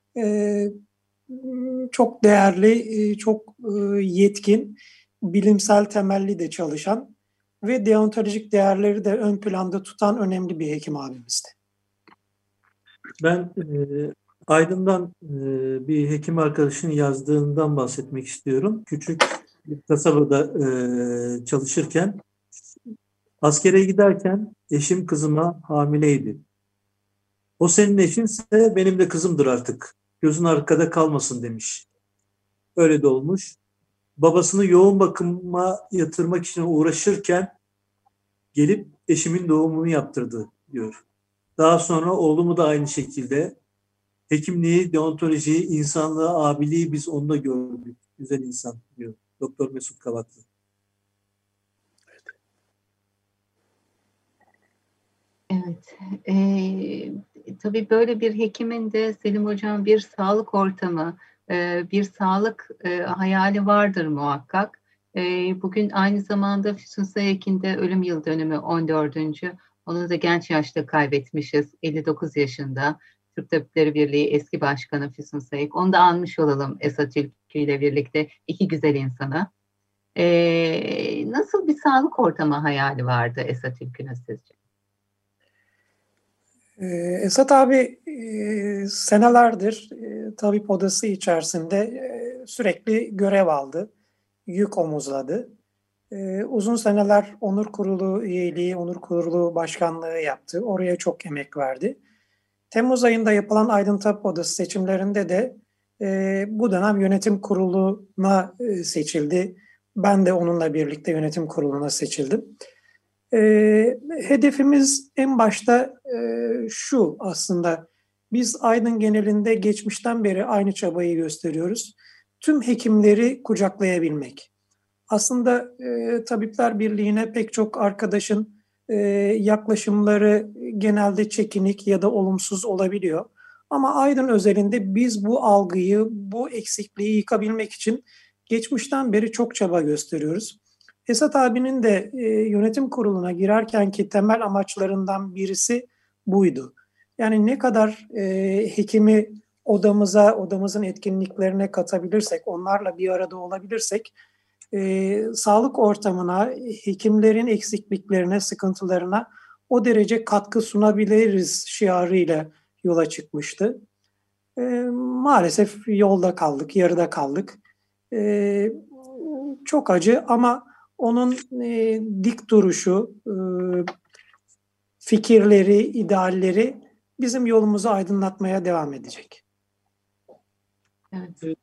Çok değerli, çok yetkin, bilimsel temelli de çalışan ve deontolojik değerleri de ön planda tutan önemli bir hekim abimizdi. Ben Aydın'dan bir hekim arkadaşının yazdığından bahsetmek istiyorum. Küçük bir kasabada çalışırken askere giderken eşim kızıma hamileydi. O senin eşinse benim de kızımdır artık. Gözün arkada kalmasın demiş. Öyle de olmuş. Babasını yoğun bakıma yatırmak için uğraşırken gelip eşimin doğumunu yaptırdı diyor. Daha sonra oğlumu da aynı şekilde hekimliği, deontolojiyi, insanlığı, abiliği biz onunla gördük. Güzel insan diyor Doktor Mesut Kavaklı. Evet. Tabii böyle bir hekimin de Selim Hocam bir sağlık ortamı, bir sağlık hayali vardır muhakkak. Bugün aynı zamanda Füsun Sayek'in de ölüm yıl dönümü 14. Onu da genç yaşta kaybetmişiz. 59 yaşında. Türk Tabipleri Birliği eski başkanı Füsun Sayek. Onu da anmış olalım Esat Ülkü ile birlikte. İki güzel insana. Nasıl bir sağlık ortamı hayali vardı Esat Ülkü'nün sizce? Esat abi senelerdir tabip odası içerisinde sürekli görev aldı, yük omuzladı. Uzun seneler onur kurulu üyeliği, onur kurulu başkanlığı yaptı. Oraya çok emek verdi. Temmuz ayında yapılan Aydın Tabip Odası seçimlerinde de bu dönem yönetim kuruluna seçildi. Ben de onunla birlikte yönetim kuruluna seçildim. Hedefimiz en başta şu aslında, biz Aydın genelinde geçmişten beri aynı çabayı gösteriyoruz. Tüm hekimleri kucaklayabilmek. Aslında Tabipler Birliği'ne pek çok arkadaşın yaklaşımları genelde çekinik ya da olumsuz olabiliyor. Ama Aydın özelinde biz bu algıyı, bu eksikliği yıkabilmek için geçmişten beri çok çaba gösteriyoruz. Esat abinin de yönetim kuruluna girerkenki temel amaçlarından birisi buydu. Yani ne kadar hekimi odamızın etkinliklerine katabilirsek, onlarla bir arada olabilirsek, sağlık ortamına, hekimlerin eksikliklerine, sıkıntılarına o derece katkı sunabiliriz şiarıyla yola çıkmıştı. Maalesef yolda kaldık, yarıda kaldık. Çok acı ama onun dik duruşu, fikirleri, idealleri bizim yolumuzu aydınlatmaya devam edecek. Evet.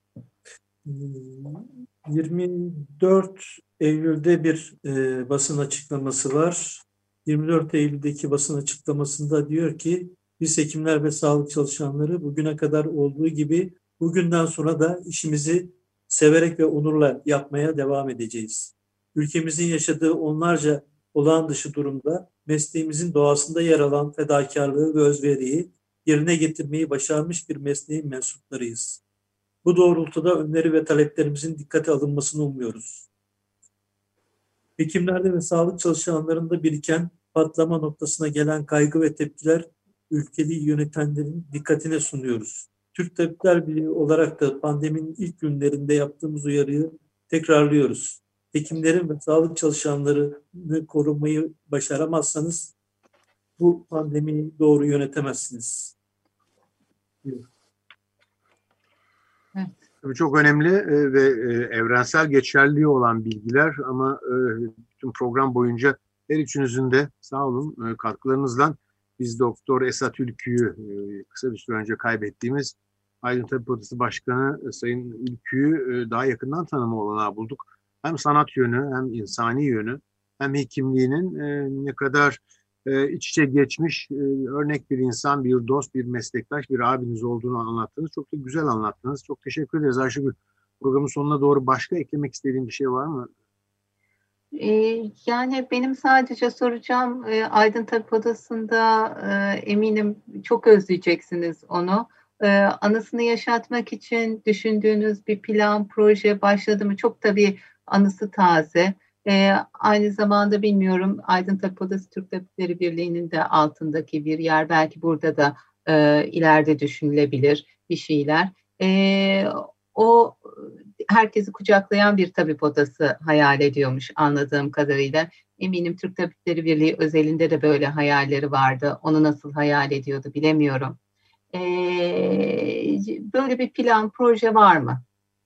24 Eylül'de bir basın açıklaması var. 24 Eylül'deki basın açıklamasında diyor ki biz hekimler ve sağlık çalışanları bugüne kadar olduğu gibi bugünden sonra da işimizi severek ve onurla yapmaya devam edeceğiz. Ülkemizin yaşadığı onlarca olağan dışı durumda mesleğimizin doğasında yer alan fedakarlığı ve özveriyi yerine getirmeyi başarmış bir mesleğin mensuplarıyız. Bu doğrultuda öneri ve taleplerimizin dikkate alınmasını umuyoruz. Hekimlerde ve sağlık çalışanlarında biriken patlama noktasına gelen kaygı ve tepkiler ülkeli yönetenlerin dikkatine sunuyoruz. Türk Tabipler Birliği olarak da pandeminin ilk günlerinde yaptığımız uyarıyı tekrarlıyoruz. Hekimlerin ve sağlık çalışanlarını korumayı başaramazsanız bu pandemiyi doğru yönetemezsiniz diyor. Tabii çok önemli ve evrensel geçerliği olan bilgiler ama tüm program boyunca her üçünüzün de sağ olun katkılarınızla biz Doktor Esat Ülkü'yü kısa bir süre önce kaybettiğimiz Aydın Tabip Odası Başkanı Sayın Ülkü'yü daha yakından tanıma olanağı bulduk. Hem sanat yönü hem insani yönü hem hekimliğinin ne kadar iç içe geçmiş örnek bir insan, bir dost, bir meslektaş, bir abiniz olduğunu anlattınız. Çok da güzel anlattınız. Çok teşekkür ederiz Ayşegül. Programın sonuna doğru başka eklemek istediğin bir şey var mı? Yani benim sadece soracağım, Aydın Tabip Odası'nda eminim çok özleyeceksiniz onu. Anısını yaşatmak için düşündüğünüz bir plan, proje başladı mı? Çok tabii anısı taze. Aynı zamanda bilmiyorum, Aydın Tabip Odası Türk Tabipleri Birliği'nin de altındaki bir yer. Belki burada da ileride düşünülebilir bir şeyler. O herkesi kucaklayan bir tabip odası hayal ediyormuş anladığım kadarıyla. Eminim Türk Tabipleri Birliği özelinde de böyle hayalleri vardı. Onu nasıl hayal ediyordu bilemiyorum. Böyle bir plan, proje var mı?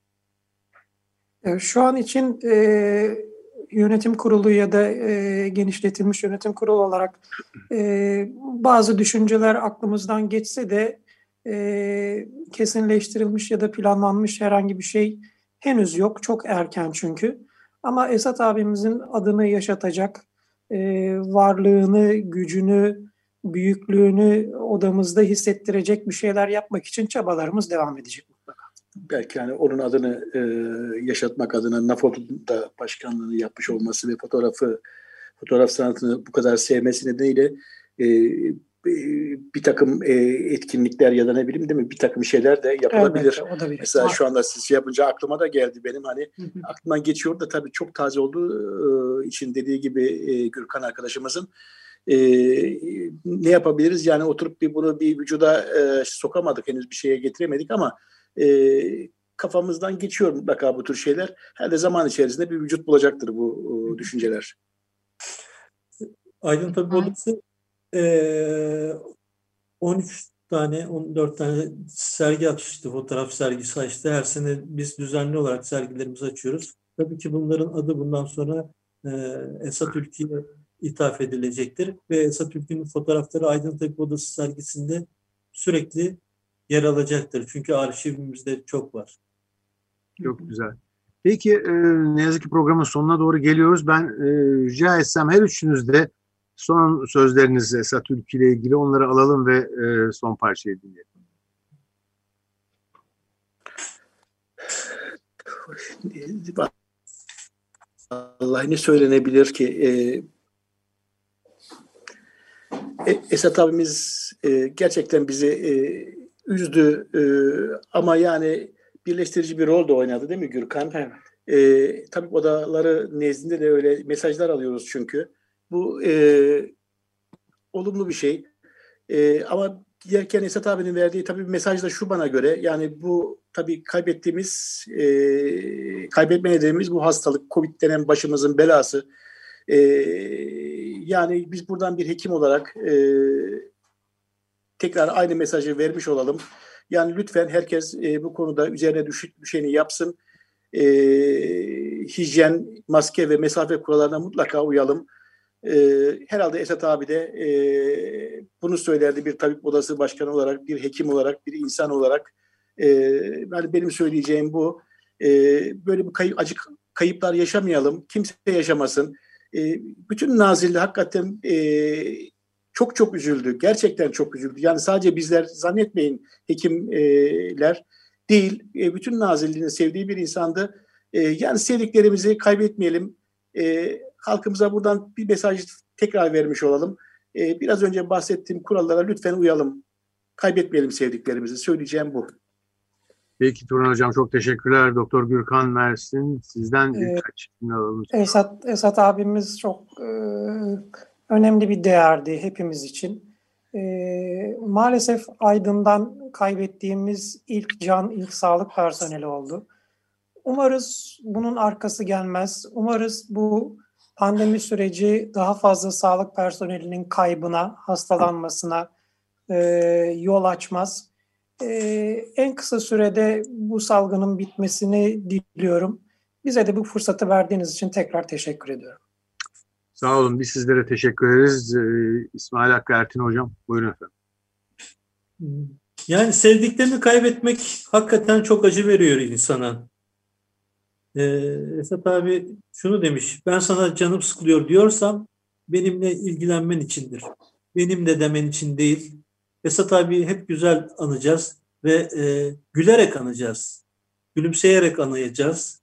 Şu an için yönetim kurulu ya da genişletilmiş yönetim kurulu olarak bazı düşünceler aklımızdan geçse de kesinleştirilmiş ya da planlanmış herhangi bir şey henüz yok. Çok erken çünkü. Ama Esat abimizin adını yaşatacak, varlığını, gücünü, büyüklüğünü odamızda hissettirecek bir şeyler yapmak için çabalarımız devam edecek mutlaka. Belki yani onun adını yaşatmak adına NAFOD'un da başkanlığını yapmış olması ve fotoğraf sanatını bu kadar sevmesi nedeniyle bir takım etkinlikler ya da ne bileyim değil mi bir takım şeyler de yapılabilir. Elbette, o da bir mesela şu anda siz yapınca aklıma da geldi benim hani aklımdan geçiyor da tabii çok taze olduğu için dediği gibi Gürkan arkadaşımızın ne yapabiliriz? Yani oturup bunu bir vücuda sokamadık, henüz bir şeye getiremedik ama kafamızdan geçiyor mutlaka bu tür şeyler. Her de zaman içerisinde bir vücut bulacaktır bu düşünceler. Aydın Tabip Odası 13 tane, 14 tane sergi açtı, fotoğraf sergisi açtı. Her sene biz düzenli olarak sergilerimizi açıyoruz. Tabii ki bunların adı bundan sonra Esat Ülkü'ye ithaf edilecektir. Ve Esat Ülkü'nün fotoğrafları Aydın Tabip Odası sergisinde sürekli yer alacaktır. Çünkü arşivimizde çok var. Çok güzel. Peki ne yazık ki programın sonuna doğru geliyoruz. Ben rica etsem her üçünüz de son sözlerinizi Esat Ülkü ile ilgili onları alalım ve son parçayı dinleyelim. Allah ne söylenebilir ki? Esat abimiz gerçekten bizi üzdü ama yani birleştirici bir rol de oynadı değil mi Gürkan? Evet. Tabii odaları nezdinde de öyle mesajlar alıyoruz çünkü. Bu olumlu bir şey. Ama diğerken Esat abinin verdiği tabii bir mesaj da şu bana göre. Yani bu tabii kaybetmediğimiz bu hastalık, Covid denen başımızın belası. Yani biz buradan bir hekim olarak tekrar aynı mesajı vermiş olalım. Yani lütfen herkes bu konuda üzerine düşeni yapsın. Hijyen, maske ve mesafe kurallarına mutlaka uyalım. Herhalde Esat abi de bunu söylerdi bir tabip odası başkanı olarak, bir hekim olarak, bir insan olarak. Yani benim söyleyeceğim bu. Böyle bir acı kayıplar yaşamayalım. Kimse yaşamasın. Bütün Nazilli hakikaten çok çok üzüldü. Gerçekten çok üzüldü. Yani sadece bizler zannetmeyin hekimler değil. Bütün Nazilli'nin sevdiği bir insandı. Yani sevdiklerimizi kaybetmeyelim. Halkımıza buradan bir mesaj tekrar vermiş olalım. Biraz önce bahsettiğim kurallara lütfen uyalım. Kaybetmeyelim sevdiklerimizi. Söyleyeceğim bu. Peki Turan Hocam çok teşekkürler. Doktor Gürkan Mersin sizden birkaç cümle alalım. Esat abimiz çok önemli bir değerdi hepimiz için. Maalesef Aydın'dan kaybettiğimiz ilk sağlık personeli oldu. Umarız bunun arkası gelmez. Umarız bu pandemi süreci daha fazla sağlık personelinin kaybına, hastalanmasına yol açmaz. En kısa sürede bu salgının bitmesini diliyorum. Bize de bu fırsatı verdiğiniz için tekrar teşekkür ediyorum. Sağ olun. Biz sizlere teşekkür ederiz. İsmail Hakkı Ertin Hocam. Buyurun efendim. Yani sevdiklerini kaybetmek hakikaten çok acı veriyor insana. Esat abi şunu demiş, ben sana canım sıkılıyor diyorsam benimle ilgilenmen içindir. Benim de demen için değil. Esat abi hep güzel anacağız ve gülerek anacağız. Gülümseyerek anacağız.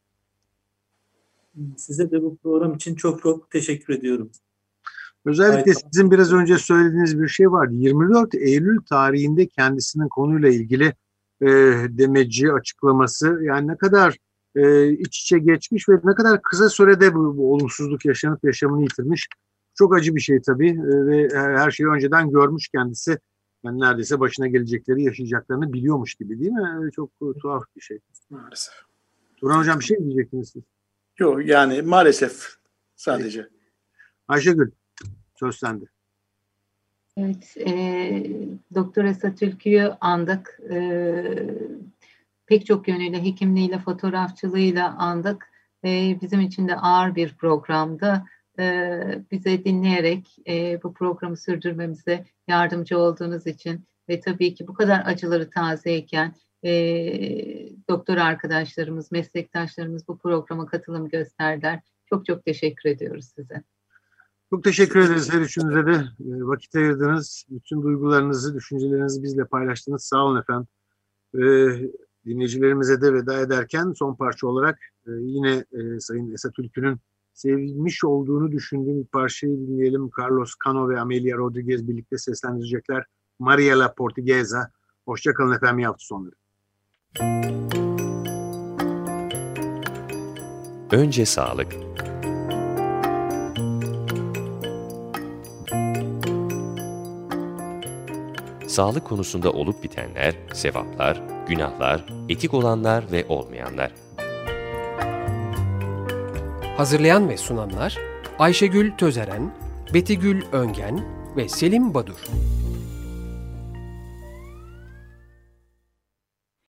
Size de bu program için çok çok teşekkür ediyorum. Özellikle sizin biraz önce söylediğiniz bir şey vardı. 24 Eylül tarihinde kendisinin konuyla ilgili demeci, açıklaması, yani ne kadar iç içe geçmiş ve ne kadar kısa sürede bu olumsuzluk yaşanıp yaşamını yitirmiş. Çok acı bir şey tabii ve her şeyi önceden görmüş kendisi. Yani neredeyse başına gelecekleri, yaşayacaklarını biliyormuş gibi, değil mi? Çok tuhaf bir şey. Maalesef. Turan Hocam, bir şey mi diyecektiniz siz? Yok, yani maalesef sadece. Ayşegül, söz sende. Evet, Doktor Esat Ülkü'yü andık. Pek çok yönüyle, hekimliğiyle, fotoğrafçılığıyla andık. Bizim için de ağır bir programdı. Bize dinleyerek bu programı sürdürmemize yardımcı olduğunuz için ve tabii ki bu kadar acıları tazeyken doktor arkadaşlarımız, meslektaşlarımız bu programa katılım gösterdiler. Çok çok teşekkür ediyoruz size. Çok teşekkür ederiz her üçünüze de. Vakit ayırdınız. Bütün duygularınızı, düşüncelerinizi bizle paylaştınız. Sağ olun efendim. Dinleyicilerimize de veda ederken son parça olarak yine Sayın Esat Ülkü'nün sevmiş olduğunu düşündüğüm bir parçayı dinleyelim. Carlos Cano ve Amelia Rodriguez birlikte seslendirecekler. Maria la Portuguesa. Hoşçakalın efendim, iyi hafta sonları. Önce sağlık. Sağlık konusunda olup bitenler, sevaplar, günahlar, etik olanlar ve olmayanlar. Hazırlayan ve sunanlar Ayşegül Tözeren, Betigül Öngen ve Selim Badur.